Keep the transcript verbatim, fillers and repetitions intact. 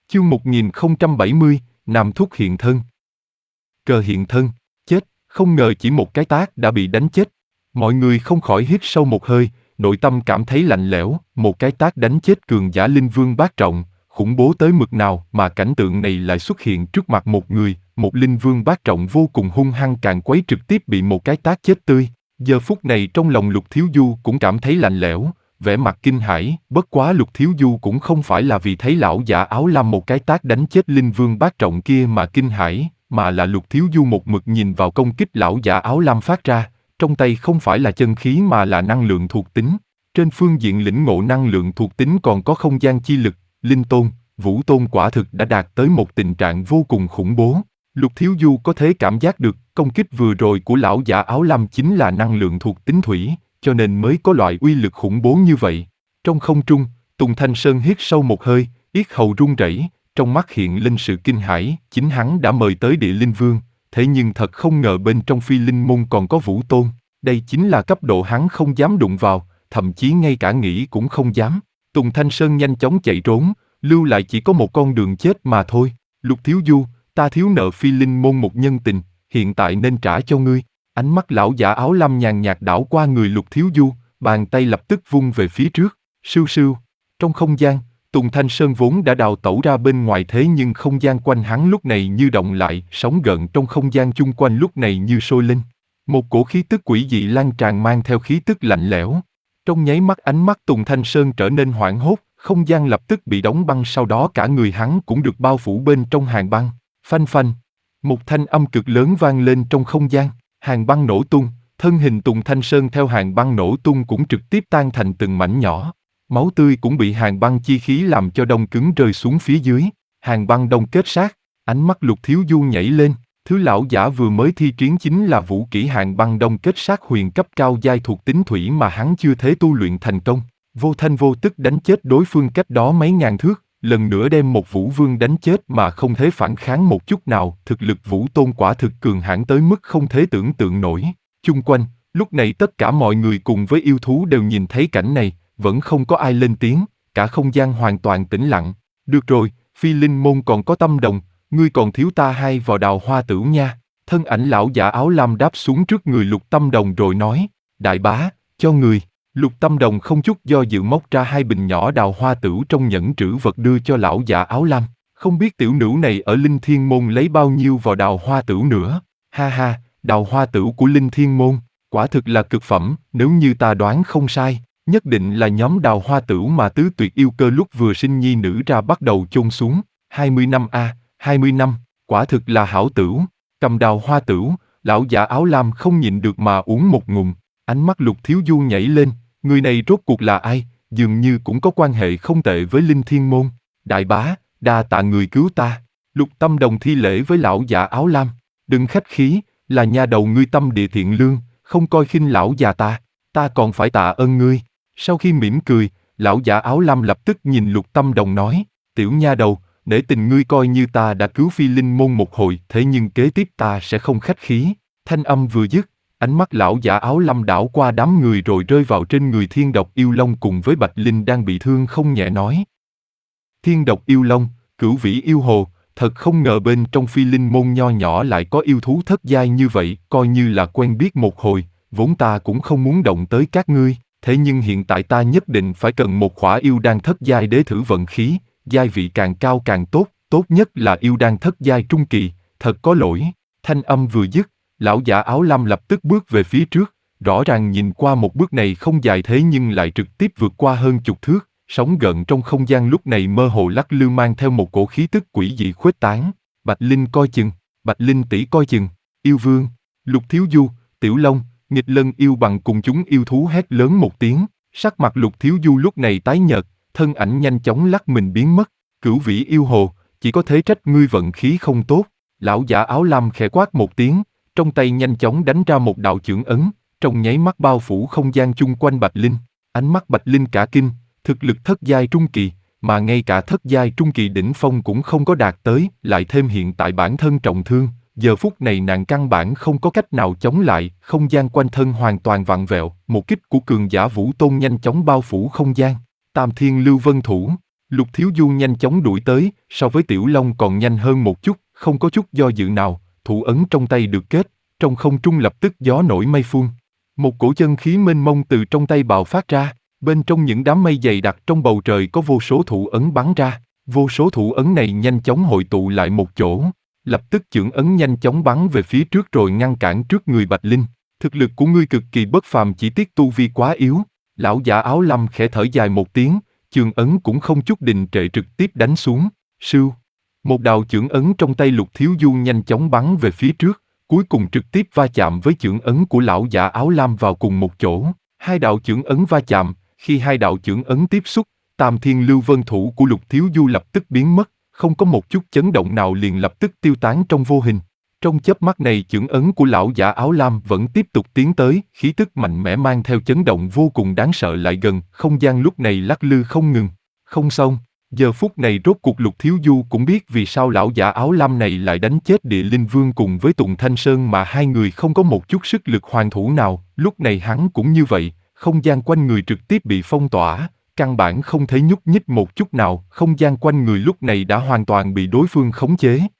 Chương một nghìn không trăm bảy mươi, Nam Thúc hiện thân. Cờ hiện thân, chết, không ngờ chỉ một cái tát đã bị đánh chết. Mọi người không khỏi hít sâu một hơi, nội tâm cảm thấy lạnh lẽo, một cái tát đánh chết cường giả linh vương bát trọng, khủng bố tới mực nào mà cảnh tượng này lại xuất hiện trước mặt một người, một linh vương bát trọng vô cùng hung hăng càn quấy trực tiếp bị một cái tát chết tươi. Giờ phút này trong lòng Lục Thiếu Du cũng cảm thấy lạnh lẽo, vẻ mặt kinh hãi, bất quá Lục Thiếu Du cũng không phải là vì thấy lão giả áo lam một cái tát đánh chết linh vương bát trọng kia mà kinh hãi, mà là Lục Thiếu Du một mực nhìn vào công kích lão giả áo lam phát ra, trong tay không phải là chân khí mà là năng lượng thuộc tính. Trên phương diện lĩnh ngộ năng lượng thuộc tính còn có không gian chi lực, linh tôn, vũ tôn quả thực đã đạt tới một tình trạng vô cùng khủng bố. Lục Thiếu Du có thể cảm giác được công kích vừa rồi của lão giả áo lam chính là năng lượng thuộc tính thủy, cho nên mới có loại uy lực khủng bố như vậy. Trong không trung, Tùng Thanh Sơn hít sâu một hơi, yết hầu run rẩy, trong mắt hiện lên sự kinh hãi, chính hắn đã mời tới địa linh vương, thế nhưng thật không ngờ bên trong phi linh môn còn có vũ tôn, đây chính là cấp độ hắn không dám đụng vào, thậm chí ngay cả nghĩ cũng không dám. Tùng Thanh Sơn nhanh chóng chạy trốn, lưu lại chỉ có một con đường chết mà thôi. Lục Thiếu Du, ta thiếu nợ phi linh môn một nhân tình, hiện tại nên trả cho ngươi. Ánh mắt lão giả áo lam nhàn nhạt đảo qua người Lục Thiếu Du, bàn tay lập tức vung về phía trước, sưu sưu. Trong không gian, Tùng Thanh Sơn vốn đã đào tẩu ra bên ngoài thế nhưng không gian quanh hắn lúc này như động lại, sóng gợn trong không gian chung quanh lúc này như sôi lên. Một cổ khí tức quỷ dị lan tràn mang theo khí tức lạnh lẽo. Trong nháy mắt ánh mắt Tùng Thanh Sơn trở nên hoảng hốt, không gian lập tức bị đóng băng, sau đó cả người hắn cũng được bao phủ bên trong hàng băng. Phanh phanh, một thanh âm cực lớn vang lên trong không gian, hàng băng nổ tung, thân hình Tùng Thanh Sơn theo hàng băng nổ tung cũng trực tiếp tan thành từng mảnh nhỏ. Máu tươi cũng bị hàng băng chi khí làm cho đông cứng rơi xuống phía dưới, hàng băng đông kết sát. Ánh mắt Lục Thiếu Du nhảy lên, thứ lão giả vừa mới thi triển chính là vũ kỹ hàng băng đông kết sát huyền cấp cao giai thuộc tính thủy mà hắn chưa thể tu luyện thành công, vô thanh vô tức đánh chết đối phương cách đó mấy ngàn thước, lần nữa đem một vũ vương đánh chết mà không thể phản kháng một chút nào. Thực lực vũ tôn quả thực cường hãn tới mức không thể tưởng tượng nổi. Chung quanh, lúc này tất cả mọi người cùng với yêu thú đều nhìn thấy cảnh này, vẫn không có ai lên tiếng, cả không gian hoàn toàn tĩnh lặng. Được rồi, phi linh môn còn có tâm đồng, ngươi còn thiếu ta hai vò đào hoa tửu nha. Thân ảnh lão giả áo lam đáp xuống trước người Lục Tâm Đồng rồi nói, đại bá, cho người. Lục Tâm Đồng không chút do dự móc ra hai bình nhỏ đào hoa tửu trong nhẫn trữ vật đưa cho lão giả áo lam. Không biết tiểu nữ này ở Linh Thiên Môn lấy bao nhiêu vò đào hoa tửu nữa. Ha ha, đào hoa tửu của Linh Thiên Môn, quả thực là cực phẩm, nếu như ta đoán không sai, nhất định là nhóm đào hoa tửu mà tứ tuyệt yêu cơ lúc vừa sinh nhi nữ ra bắt đầu chôn xuống. hai mươi năm a, hai mươi năm, quả thực là hảo tửu. Cầm đào hoa tửu, lão giả áo lam không nhịn được mà uống một ngụm. Ánh mắt Lục Thiếu Du nhảy lên, người này rốt cuộc là ai, dường như cũng có quan hệ không tệ với Linh Thiên Môn. Đại bá, đa tạ người cứu ta. Lục Tâm Đồng thi lễ với lão giả áo lam. Đừng khách khí, là nha đầu ngươi tâm địa thiện lương, không coi khinh lão già ta, ta còn phải tạ ơn ngươi. Sau khi mỉm cười, lão giả áo lam lập tức nhìn Lục Tâm Đồng nói, tiểu nha đầu, nể tình ngươi coi như ta đã cứu phi linh môn một hồi, thế nhưng kế tiếp ta sẽ không khách khí. Thanh âm vừa dứt, ánh mắt lão giả áo lam đảo qua đám người rồi rơi vào trên người Thiên Độc Yêu Long cùng với Bạch Linh đang bị thương không nhẹ nói. Thiên Độc Yêu Long, Cửu Vĩ Yêu Hồ, thật không ngờ bên trong phi linh môn nho nhỏ lại có yêu thú thất giai như vậy, coi như là quen biết một hồi, vốn ta cũng không muốn động tới các ngươi, thế nhưng hiện tại ta nhất định phải cần một khỏa yêu đan thất giai để thử vận khí, giai vị càng cao càng tốt, tốt nhất là yêu đan thất giai trung kỳ, thật có lỗi. Thanh âm vừa dứt, lão giả áo lam lập tức bước về phía trước, rõ ràng nhìn qua một bước này không dài thế nhưng lại trực tiếp vượt qua hơn chục thước, sóng gợn trong không gian lúc này mơ hồ lắc lư mang theo một cổ khí tức quỷ dị khuếch tán. Bạch Linh coi chừng, Bạch Linh tỷ coi chừng, yêu vương, Lục Thiếu Du, Tiểu Long, Nghịch Lân yêu bằng cùng chúng yêu thú hét lớn một tiếng, sắc mặt Lục Thiếu Du lúc này tái nhợt, thân ảnh nhanh chóng lắc mình biến mất. Cửu Vĩ Yêu Hồ, chỉ có thể trách ngươi vận khí không tốt. Lão giả áo lam khẽ quát một tiếng, trong tay nhanh chóng đánh ra một đạo chưởng ấn, trong nháy mắt bao phủ không gian chung quanh Bạch Linh. Ánh mắt Bạch Linh cả kinh, thực lực thất giai trung kỳ, mà ngay cả thất giai trung kỳ đỉnh phong cũng không có đạt tới, lại thêm hiện tại bản thân trọng thương, giờ phút này nàng căn bản không có cách nào chống lại, không gian quanh thân hoàn toàn vặn vẹo, một kích của cường giả vũ tôn nhanh chóng bao phủ không gian. Tam Thiên Lưu Vân Thủ, Lục Thiếu Du nhanh chóng đuổi tới, so với Tiểu Long còn nhanh hơn một chút, không có chút do dự nào, thủ ấn trong tay được kết, trong không trung lập tức gió nổi mây phun. Một cổ chân khí mênh mông từ trong tay bạo phát ra, bên trong những đám mây dày đặc trong bầu trời có vô số thủ ấn bắn ra, vô số thủ ấn này nhanh chóng hội tụ lại một chỗ, lập tức chưởng ấn nhanh chóng bắn về phía trước rồi ngăn cản trước người Bạch Linh. Thực lực của ngươi cực kỳ bất phàm, chỉ tiếc tu vi quá yếu. Lão giả áo lam khẽ thở dài một tiếng, chưởng ấn cũng không chút đình trệ trực tiếp đánh xuống. Sưu, một đạo chưởng ấn trong tay Lục Thiếu Du nhanh chóng bắn về phía trước, cuối cùng trực tiếp va chạm với chưởng ấn của lão giả áo lam vào cùng một chỗ. Hai đạo chưởng ấn va chạm, khi hai đạo chưởng ấn tiếp xúc, Tam Thiên Lưu Vân Thủ của Lục Thiếu Du lập tức biến mất, không có một chút chấn động nào, liền lập tức tiêu tán trong vô hình. Trong chớp mắt này chưởng ấn của lão giả áo lam vẫn tiếp tục tiến tới, khí tức mạnh mẽ mang theo chấn động vô cùng đáng sợ lại gần, không gian lúc này lắc lư không ngừng. Không xong, giờ phút này rốt cuộc Lục Thiếu Du cũng biết vì sao lão giả áo lam này lại đánh chết Địa Linh Vương cùng với Tùng Thanh Sơn mà hai người không có một chút sức lực hoàn thủ nào, lúc này hắn cũng như vậy, không gian quanh người trực tiếp bị phong tỏa, căn bản không thể nhúc nhích một chút nào, không gian quanh người lúc này đã hoàn toàn bị đối phương khống chế.